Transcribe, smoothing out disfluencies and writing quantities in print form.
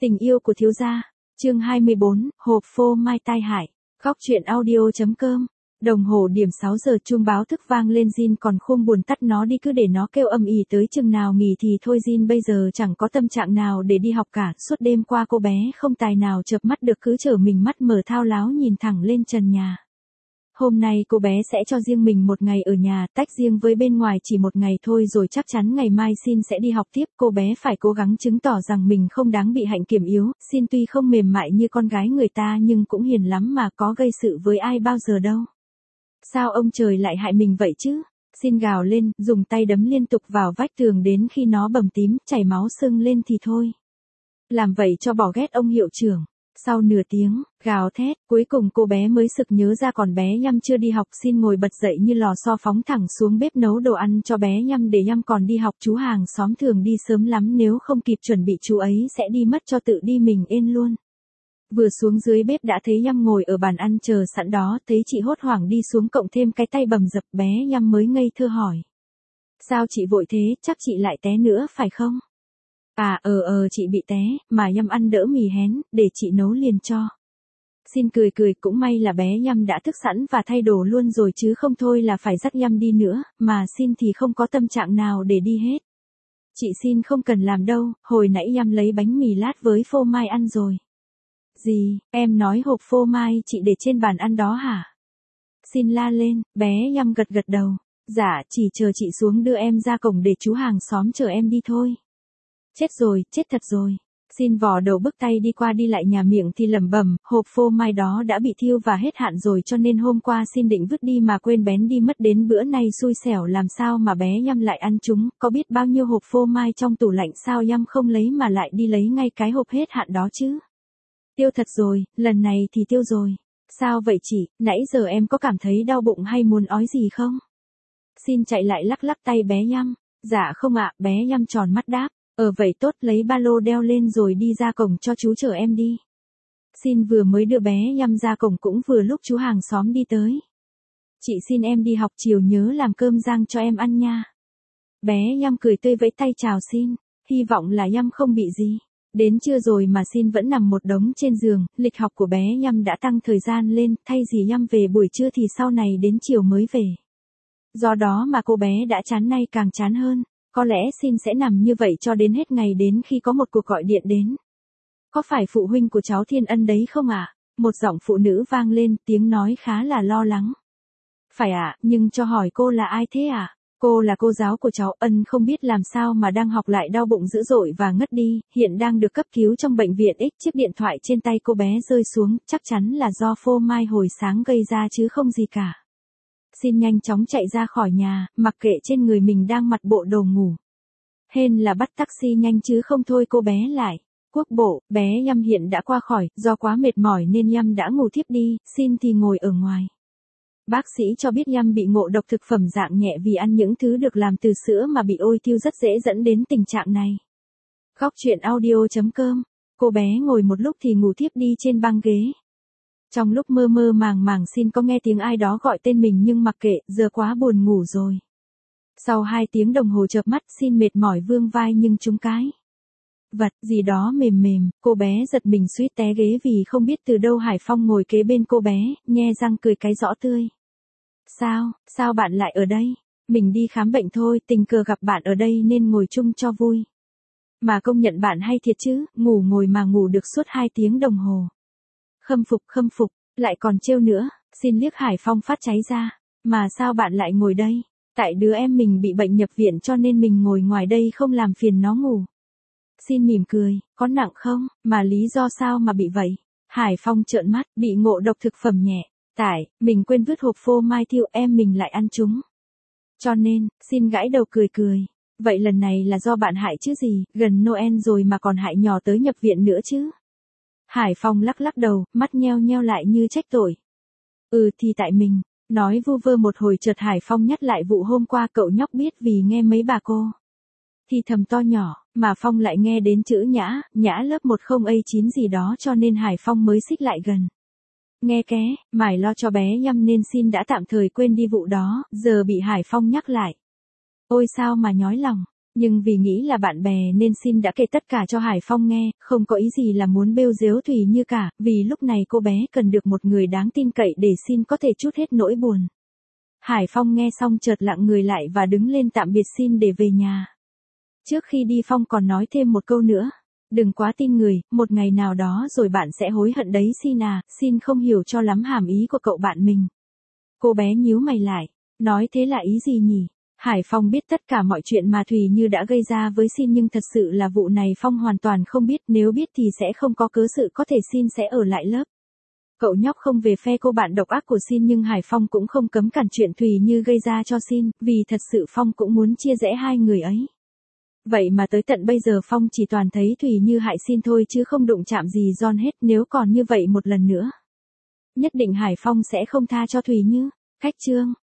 Tình yêu của thiếu gia, chương 24, hộp phô mai tai hại, khóc chuyện audio.com. Đồng hồ điểm 6 giờ chuông báo thức vang lên, Jin còn không buồn tắt nó đi, cứ để nó kêu âm ỉ tới chừng nào nghỉ thì thôi. Jin bây giờ chẳng có tâm trạng nào để đi học cả, suốt đêm qua cô bé không tài nào chợp mắt được, cứ trở mình mắt mở thao láo nhìn thẳng lên trần nhà. Hôm nay cô bé sẽ cho riêng mình một ngày ở nhà, tách riêng với bên ngoài chỉ một ngày thôi, rồi chắc chắn ngày mai Jin sẽ đi học tiếp. Cô bé phải cố gắng chứng tỏ rằng mình không đáng bị hạnh kiểm yếu. Jin tuy không mềm mại như con gái người ta nhưng cũng hiền lắm mà, có gây sự với ai bao giờ đâu. Sao ông trời lại hại mình vậy chứ? Jin gào lên, dùng tay đấm liên tục vào vách tường đến khi nó bầm tím, chảy máu sưng lên thì thôi. Làm vậy cho bỏ ghét ông hiệu trưởng. Sau nửa tiếng gào thét, cuối cùng cô bé mới sực nhớ ra còn bé Nhâm chưa đi học. Jin ngồi bật dậy như lò xo, phóng thẳng xuống bếp nấu đồ ăn cho bé Nhâm để Nhâm còn đi học. Chú hàng xóm thường đi sớm lắm, nếu không kịp chuẩn bị chú ấy sẽ đi mất, cho tự đi mình ên luôn. Vừa xuống dưới bếp đã thấy Nhâm ngồi ở bàn ăn chờ sẵn đó, thấy chị hốt hoảng đi xuống cộng thêm cái tay bầm dập, bé Nhâm mới ngây thơ hỏi. Sao chị vội thế, chắc chị lại té nữa phải không? À chị bị té, mà Nhâm ăn đỡ mì hén, để chị nấu liền cho. Xin cười, cũng may là bé Nhâm đã thức sẵn và thay đồ luôn rồi, chứ không thôi là phải dắt Nhâm đi nữa, mà xin thì không có tâm trạng nào để đi hết. Chị xin không cần làm đâu, hồi nãy Nhâm lấy bánh mì lát với phô mai ăn rồi. Gì, em nói hộp phô mai chị để trên bàn ăn đó hả? Xin la lên, bé Nhâm gật đầu. Dạ, chỉ chờ chị xuống đưa em ra cổng để chú hàng xóm chờ em đi thôi. Chết rồi, chết thật rồi. Xin vò đầu bức tay đi qua đi lại nhà miệng thì lẩm bẩm, hộp phô mai đó đã bị thiêu và hết hạn rồi, cho nên hôm qua xin định vứt đi mà quên bén đi mất, đến bữa nay xui xẻo làm sao mà bé Nhâm lại ăn chúng. Có biết bao nhiêu hộp phô mai trong tủ lạnh, sao Nhâm không lấy mà lại đi lấy ngay cái hộp hết hạn đó chứ? Tiêu thật rồi, lần này thì tiêu rồi. Sao vậy chị, nãy giờ em có cảm thấy đau bụng hay muốn ói gì không? Xin chạy lại lắc tay bé Nhâm. Dạ không ạ, bé Nhâm tròn mắt đáp. Vậy tốt, lấy ba lô đeo lên rồi đi ra cổng cho chú chở em đi. Xin vừa mới đưa bé Nhâm ra cổng cũng vừa lúc chú hàng xóm đi tới. Chị xin em đi học chiều nhớ làm cơm rang cho em ăn nha. Bé Nhâm cười tươi vẫy tay chào Xin, hy vọng là Nhâm không bị gì. Đến trưa rồi mà Xin vẫn nằm một đống trên giường, lịch học của bé Nhâm đã tăng thời gian lên, thay vì Nhâm về buổi trưa thì sau này đến chiều mới về. Do đó mà cô bé đã chán, nay càng chán hơn. Có lẽ Xin sẽ nằm như vậy cho đến hết ngày, đến khi có một cuộc gọi điện đến. Có phải phụ huynh của cháu Thiên Ân đấy không ạ? Một giọng phụ nữ vang lên, tiếng nói khá là lo lắng. Phải ạ, nhưng cho hỏi cô là ai thế ạ? Cô là cô giáo của cháu Ân, không biết làm sao mà đang học lại đau bụng dữ dội và ngất đi, hiện đang được cấp cứu trong bệnh viện X. Chiếc điện thoại trên tay cô bé rơi xuống, chắc chắn là do phô mai hồi sáng gây ra chứ không gì cả. Xin nhanh chóng chạy ra khỏi nhà, mặc kệ trên người mình đang mặc bộ đồ ngủ. Hên là bắt taxi nhanh chứ không thôi cô bé lại. Quốc bộ, bé Nhâm hiện đã qua khỏi, do quá mệt mỏi nên Nhâm đã ngủ thiếp đi, Xin thì ngồi ở ngoài. Bác sĩ cho biết Nhâm bị ngộ độc thực phẩm dạng nhẹ vì ăn những thứ được làm từ sữa mà bị ôi thiêu rất dễ dẫn đến tình trạng này. Khóc chuyện audio.com. Cô bé ngồi một lúc thì ngủ thiếp đi trên băng ghế. Trong lúc mơ màng Xin có nghe tiếng ai đó gọi tên mình nhưng mặc kệ, giờ quá buồn ngủ rồi. Sau 2 tiếng đồng hồ chợp mắt, Xin mệt mỏi vương vai nhưng trúng cái vật gì đó mềm, cô bé giật mình suýt té ghế vì không biết từ đâu Hải Phong ngồi kế bên cô bé, nhe răng cười cái rõ tươi. Sao bạn lại ở đây? Mình đi khám bệnh thôi, tình cờ gặp bạn ở đây nên ngồi chung cho vui. Mà công nhận bạn hay thiệt chứ, ngủ ngồi mà ngủ được suốt 2 tiếng đồng hồ. Khâm phục, lại còn trêu nữa. Xin liếc Hải Phong phát cháy ra. Mà sao bạn lại ngồi đây? Tại đứa em mình bị bệnh nhập viện cho nên mình ngồi ngoài đây không làm phiền nó ngủ. Xin mỉm cười, có nặng không, mà lý do sao mà bị vậy? Hải Phong trợn mắt, bị ngộ độc thực phẩm nhẹ. Tại, mình quên vứt hộp phô mai thiêu, em mình lại ăn chúng. Cho nên, Xin gãi đầu cười. Vậy lần này là do bạn hại chứ gì, gần Noel rồi mà còn hại nhỏ tới nhập viện nữa chứ. Hải Phong lắc đầu, mắt nheo lại như trách tội. Thì tại mình. Nói vu vơ một hồi chợt Hải Phong nhắc lại vụ hôm qua cậu nhóc biết vì nghe mấy bà cô thì thầm to nhỏ, mà Phong lại nghe đến chữ nhã lớp 10A9 gì đó cho nên Hải Phong mới xích lại gần. Nghe ké, mải lo cho bé Nhâm nên Xin đã tạm thời quên đi vụ đó, giờ bị Hải Phong nhắc lại. Ôi sao mà nhói lòng. Nhưng vì nghĩ là bạn bè nên Xin đã kể tất cả cho Hải Phong nghe, không có ý gì là muốn bêu dếu Thùy Như cả, vì lúc này cô bé cần được một người đáng tin cậy để Xin có thể trút hết nỗi buồn. Hải Phong nghe xong chợt lặng người lại và đứng lên tạm biệt Xin để về nhà. Trước khi đi Phong còn nói thêm một câu nữa. Đừng quá tin người, một ngày nào đó rồi bạn sẽ hối hận đấy Xin à, Xin không hiểu cho lắm hàm ý của cậu bạn mình. Cô bé nhíu mày lại, nói thế là ý gì nhỉ? Hải Phong biết tất cả mọi chuyện mà Thùy Như đã gây ra với Xin nhưng thật sự là vụ này Phong hoàn toàn không biết, nếu biết thì sẽ không có cớ sự có thể Xin sẽ ở lại lớp. Cậu nhóc không về phe cô bạn độc ác của Xin nhưng Hải Phong cũng không cấm cản chuyện Thùy Như gây ra cho Xin, vì thật sự Phong cũng muốn chia rẽ hai người ấy. Vậy mà tới tận bây giờ Phong chỉ toàn thấy Thùy Như hại Xin thôi chứ không đụng chạm gì John hết, nếu còn như vậy một lần nữa. Nhất định Hải Phong sẽ không tha cho Thùy Như. Khách chương